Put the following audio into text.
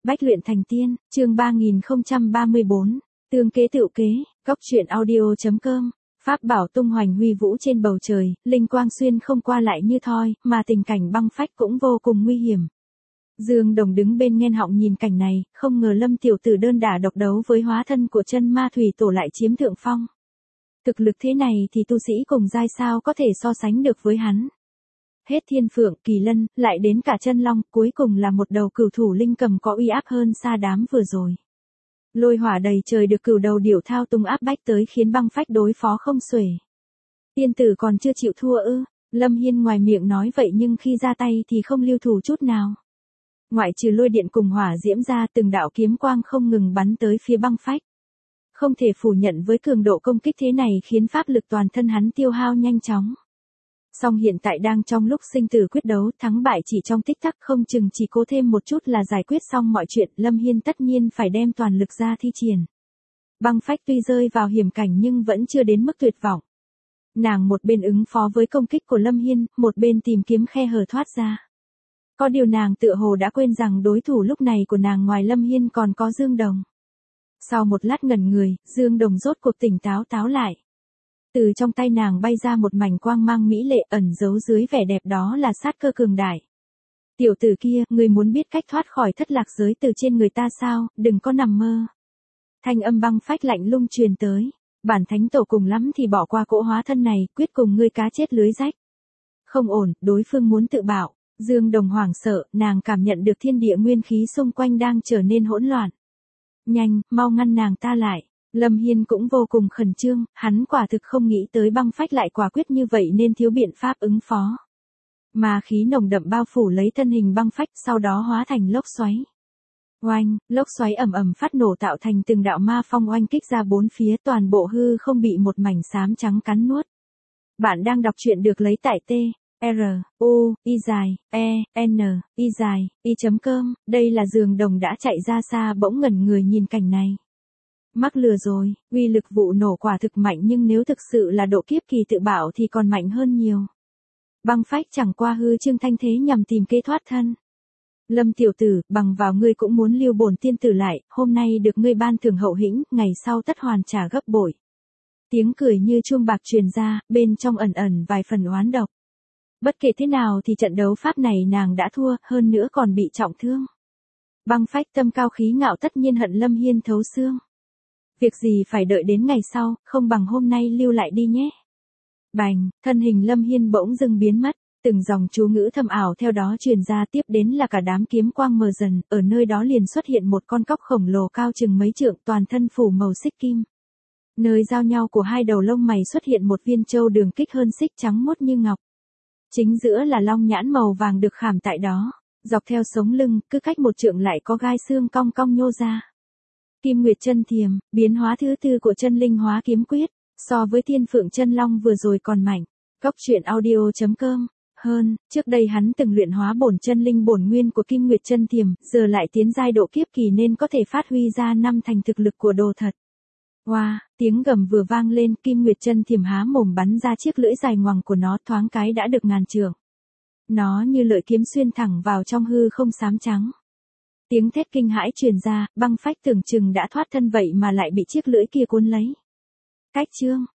Bách luyện thành tiên, chương 3034, tương kế tựu kế, góc truyện audio.com. Pháp bảo tung hoành huy vũ trên bầu trời, linh quang xuyên không qua lại như thoi, mà tình cảnh băng phách cũng vô cùng nguy hiểm. Dương Đồng đứng bên nghênh họng nhìn cảnh này, không ngờ Lâm tiểu tử đơn đả độc đấu với hóa thân của chân ma thủy tổ lại chiếm thượng phong. Thực lực thế này thì tu sĩ cùng giai sao có thể so sánh được với hắn. Hết thiên phượng, kỳ lân, lại đến cả chân long, cuối cùng là một đầu cửu thủ linh cầm có uy áp hơn xa đám vừa rồi. Lôi hỏa đầy trời được cửu đầu điểu thao tung áp bách tới khiến băng phách đối phó không xuể. Tiên tử còn chưa chịu thua ư? Lâm Hiên ngoài miệng nói vậy nhưng khi ra tay thì không lưu thủ chút nào. Ngoại trừ lôi điện cùng hỏa diễm ra, từng đạo kiếm quang không ngừng bắn tới phía băng phách. Không thể phủ nhận với cường độ công kích thế này khiến pháp lực toàn thân hắn tiêu hao nhanh chóng. Song hiện tại đang trong lúc sinh tử quyết đấu, thắng bại chỉ trong tích tắc, không chừng chỉ cố thêm một chút là giải quyết xong mọi chuyện. Lâm Hiên tất nhiên phải đem toàn lực ra thi triển. Băng phách tuy rơi vào hiểm cảnh nhưng vẫn chưa đến mức tuyệt vọng. Nàng một bên ứng phó với công kích của Lâm Hiên, một bên tìm kiếm khe hở thoát ra. Có điều nàng tựa hồ đã quên rằng đối thủ lúc này của nàng ngoài Lâm Hiên còn có Dương Đồng. Sau một lát ngẩn người, Dương Đồng rốt cuộc tỉnh táo lại. Từ trong tay nàng bay ra một mảnh quang mang mỹ lệ, ẩn giấu dưới vẻ đẹp đó là sát cơ cường đại. Tiểu tử kia, ngươi muốn biết cách thoát khỏi thất lạc giới từ trên người ta sao, đừng có nằm mơ. Thanh âm băng phách lạnh lùng truyền tới. Bản thánh tổ cùng lắm thì bỏ qua cỗ hóa thân này, quyết cùng ngươi cá chết lưới rách. Không ổn, đối phương muốn tự bạo. Dương Đồng hoảng sợ, nàng cảm nhận được thiên địa nguyên khí xung quanh đang trở nên hỗn loạn. Nhanh, mau ngăn nàng ta lại. Lâm Hiên cũng vô cùng khẩn trương, hắn quả thực không nghĩ tới băng phách lại quả quyết như vậy nên thiếu biện pháp ứng phó. Ma khí nồng đậm bao phủ lấy thân hình băng phách, sau đó hóa thành lốc xoáy. Oanh, lốc xoáy ầm ầm phát nổ tạo thành từng đạo ma phong oanh kích ra bốn phía, toàn bộ hư không bị một mảnh xám trắng cắn nuốt. Bạn đang đọc truyện được lấy tại t-r-u-i-z-e-n-i-z-i.com, đây là Dương Đồng đã chạy ra xa bỗng ngẩn người nhìn cảnh này. Mắc lừa rồi, uy lực vụ nổ quả thực mạnh nhưng nếu thực sự là độ kiếp kỳ tự bảo thì còn mạnh hơn nhiều. Băng phách chẳng qua hư trương thanh thế nhằm tìm kế thoát thân. Lâm tiểu tử, bằng vào ngươi cũng muốn lưu bổn tiên tử lại, hôm nay được ngươi ban thưởng hậu hĩnh, ngày sau tất hoàn trả gấp bội. Tiếng cười như chuông bạc truyền ra, bên trong ẩn ẩn vài phần oán độc. Bất kể thế nào thì trận đấu pháp này nàng đã thua, hơn nữa còn bị trọng thương. Băng phách tâm cao khí ngạo tất nhiên hận Lâm Hiên thấu xương. Việc gì phải đợi đến ngày sau, không bằng hôm nay lưu lại đi nhé. Bành, thân hình Lâm Hiên bỗng dưng biến mất, từng dòng chú ngữ thâm ảo theo đó truyền ra, tiếp đến là cả đám kiếm quang mờ dần, ở nơi đó liền xuất hiện một con cóc khổng lồ cao chừng mấy trượng, toàn thân phủ màu xích kim. Nơi giao nhau của hai đầu lông mày xuất hiện một viên châu đường kích hơn xích trắng muốt như ngọc. Chính giữa là long nhãn màu vàng được khảm tại đó, dọc theo sống lưng, cứ cách một trượng lại có gai xương cong cong nhô ra. Kim Nguyệt Chân Thiềm, biến hóa thứ tư của chân linh hóa kiếm quyết, so với Thiên Phượng Chân Long vừa rồi còn mạnh. Góc truyện audio.com. Hơn, trước đây hắn từng luyện hóa bổn chân linh bổn nguyên của Kim Nguyệt Chân Thiềm, giờ lại tiến giai độ kiếp kỳ nên có thể phát huy ra năm thành thực lực của đồ thật. Wow, tiếng gầm vừa vang lên, Kim Nguyệt Chân Thiềm há mồm bắn ra chiếc lưỡi dài ngoằng của nó, thoáng cái đã được ngàn trượng. Nó như lợi kiếm xuyên thẳng vào trong hư không xám trắng. Tiếng thét kinh hãi truyền ra, băng phách tưởng chừng đã thoát thân vậy mà lại bị chiếc lưỡi kia cuốn lấy. Cách chương,